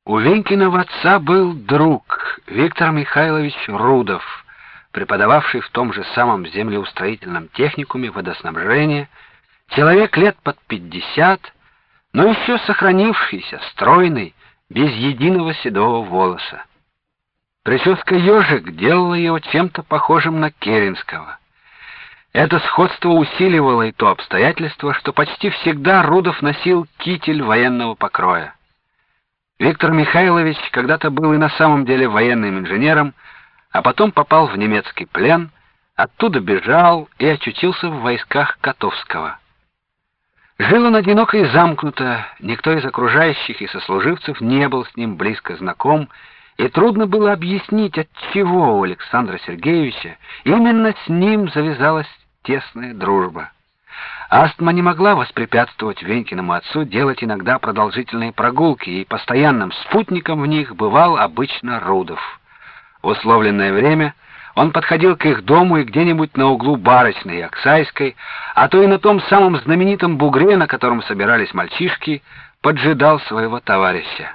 У Венькиного отца был друг Виктор Михайлович Рудов, преподававший в том же самом землеустроительном техникуме водоснабжения, человек лет под 50, но еще сохранившийся, стройный, без единого седого волоса. Прическа ежик делала его чем-то похожим на Керенского. Это сходство усиливало и то обстоятельство, что почти всегда Рудов носил китель военного покроя. Виктор Михайлович когда-то был и на самом деле военным инженером, а потом попал в немецкий плен, оттуда бежал и очутился в войсках Котовского. Жил он одиноко и замкнуто, никто из окружающих и сослуживцев не был с ним близко знаком, и трудно было объяснить, отчего у Александра Сергеевича именно с ним завязалась тесная дружба. Астма не могла воспрепятствовать Венькиному отцу делать иногда продолжительные прогулки, и постоянным спутником в них бывал обычно Рудов. В условленное время он подходил к их дому и где-нибудь на углу Барочной и Оксайской, а то и на том самом знаменитом бугре, на котором собирались мальчишки, поджидал своего товарища.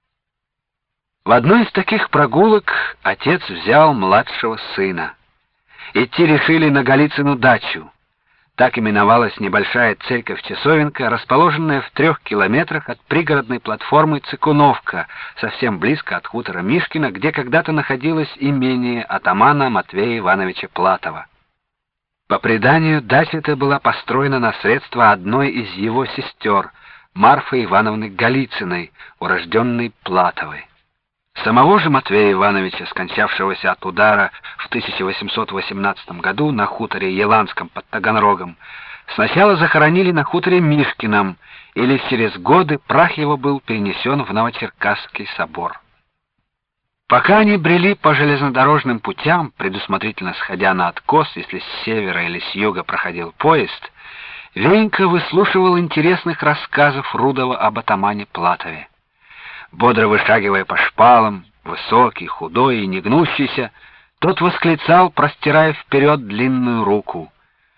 В одной из таких прогулок отец взял младшего сына. Идти решили на Голицыну дачу. Так именовалась небольшая церковь-часовенка, расположенная в 3 километрах от пригородной платформы Цыкуновка, совсем близко от хутора Мишкина, где когда-то находилось имение атамана Матвея Ивановича Платова. По преданию, дача эта была построена на средства одной из его сестер, Марфы Ивановны Голицыной, урожденной Платовой. Самого же Матвея Ивановича, скончавшегося от удара в 1818 году на хуторе Еланском под Таганрогом, сначала захоронили на хуторе Мишкином, и лишь через годы прах его был перенесен в Новочеркасский собор. Пока они брели по железнодорожным путям, предусмотрительно сходя на откос, если с севера или с юга проходил поезд, Венька выслушивал интересных рассказов Рудова об атамане Платове. Бодро вышагивая по шпалам, высокий, худой и негнущийся, тот восклицал, простирая вперед длинную руку: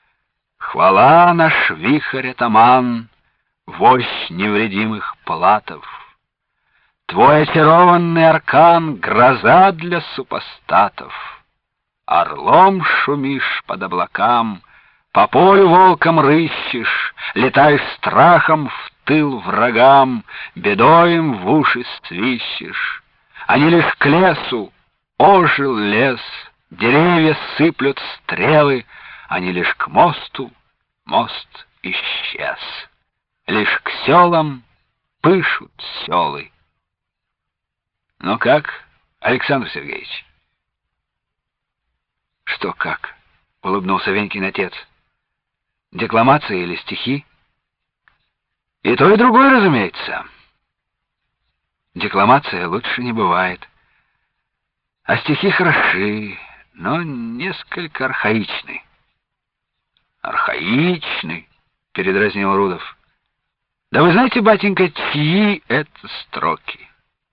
«Хвала наш вихрь-атаман, вождь невредимых Платов! Твой очарованный аркан — гроза для супостатов! Орлом шумишь под облакам, по полю волком рыщешь, летаешь страхом в тыл врагам, бедой им в уши свищешь. Они лишь к лесу, ожил лес, деревья сыплют стрелы, они лишь к мосту, мост исчез. Лишь к селам пышут селы. Ну как, Александр Сергеевич? Что как? — улыбнулся Венькин отец. Декламация или стихи? И то, и другое, разумеется. Декламация лучше не бывает. А стихи хороши, но несколько архаичны. Архаичны, передразнил Рудов. Да вы знаете, батенька, чьи это строки?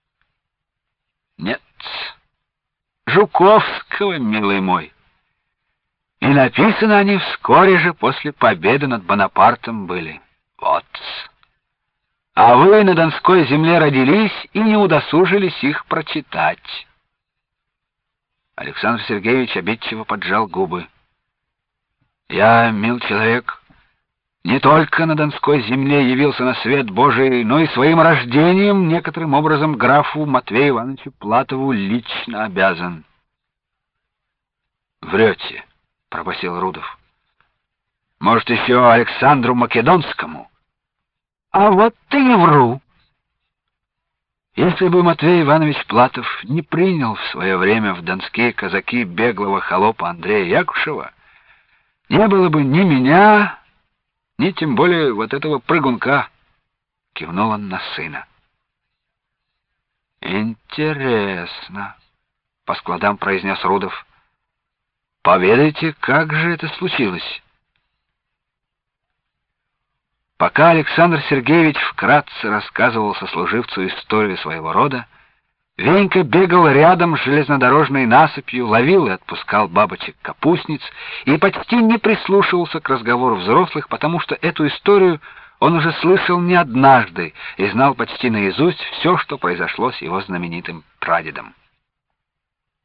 Нет, Жуковского, милый мой. И написаны они вскоре же после победы над Бонапартом были. Вот. А вы на Донской земле родились и не удосужились их прочитать. Александр Сергеевич обидчиво поджал губы. Я, мил человек, не только на Донской земле явился на свет Божий, но и своим рождением некоторым образом графу Матвею Ивановичу Платову лично обязан. Врете, — пробасил Рудов. Может, еще Александру Македонскому? А вот ты не вру. Если бы Матвей Иванович Платов не принял в свое время в донские казаки беглого холопа Андрея Якушева, не было бы ни меня, ни тем более вот этого прыгунка, — кивнул он на сына. Интересно, — по складам произнес Рудов. Поведайте, как же это случилось? Пока Александр Сергеевич вкратце рассказывал сослуживцу историю своего рода, Венька бегал рядом с железнодорожной насыпью, ловил и отпускал бабочек-капустниц и почти не прислушивался к разговору взрослых, потому что эту историю он уже слышал не однажды и знал почти наизусть все, что произошло с его знаменитым прадедом.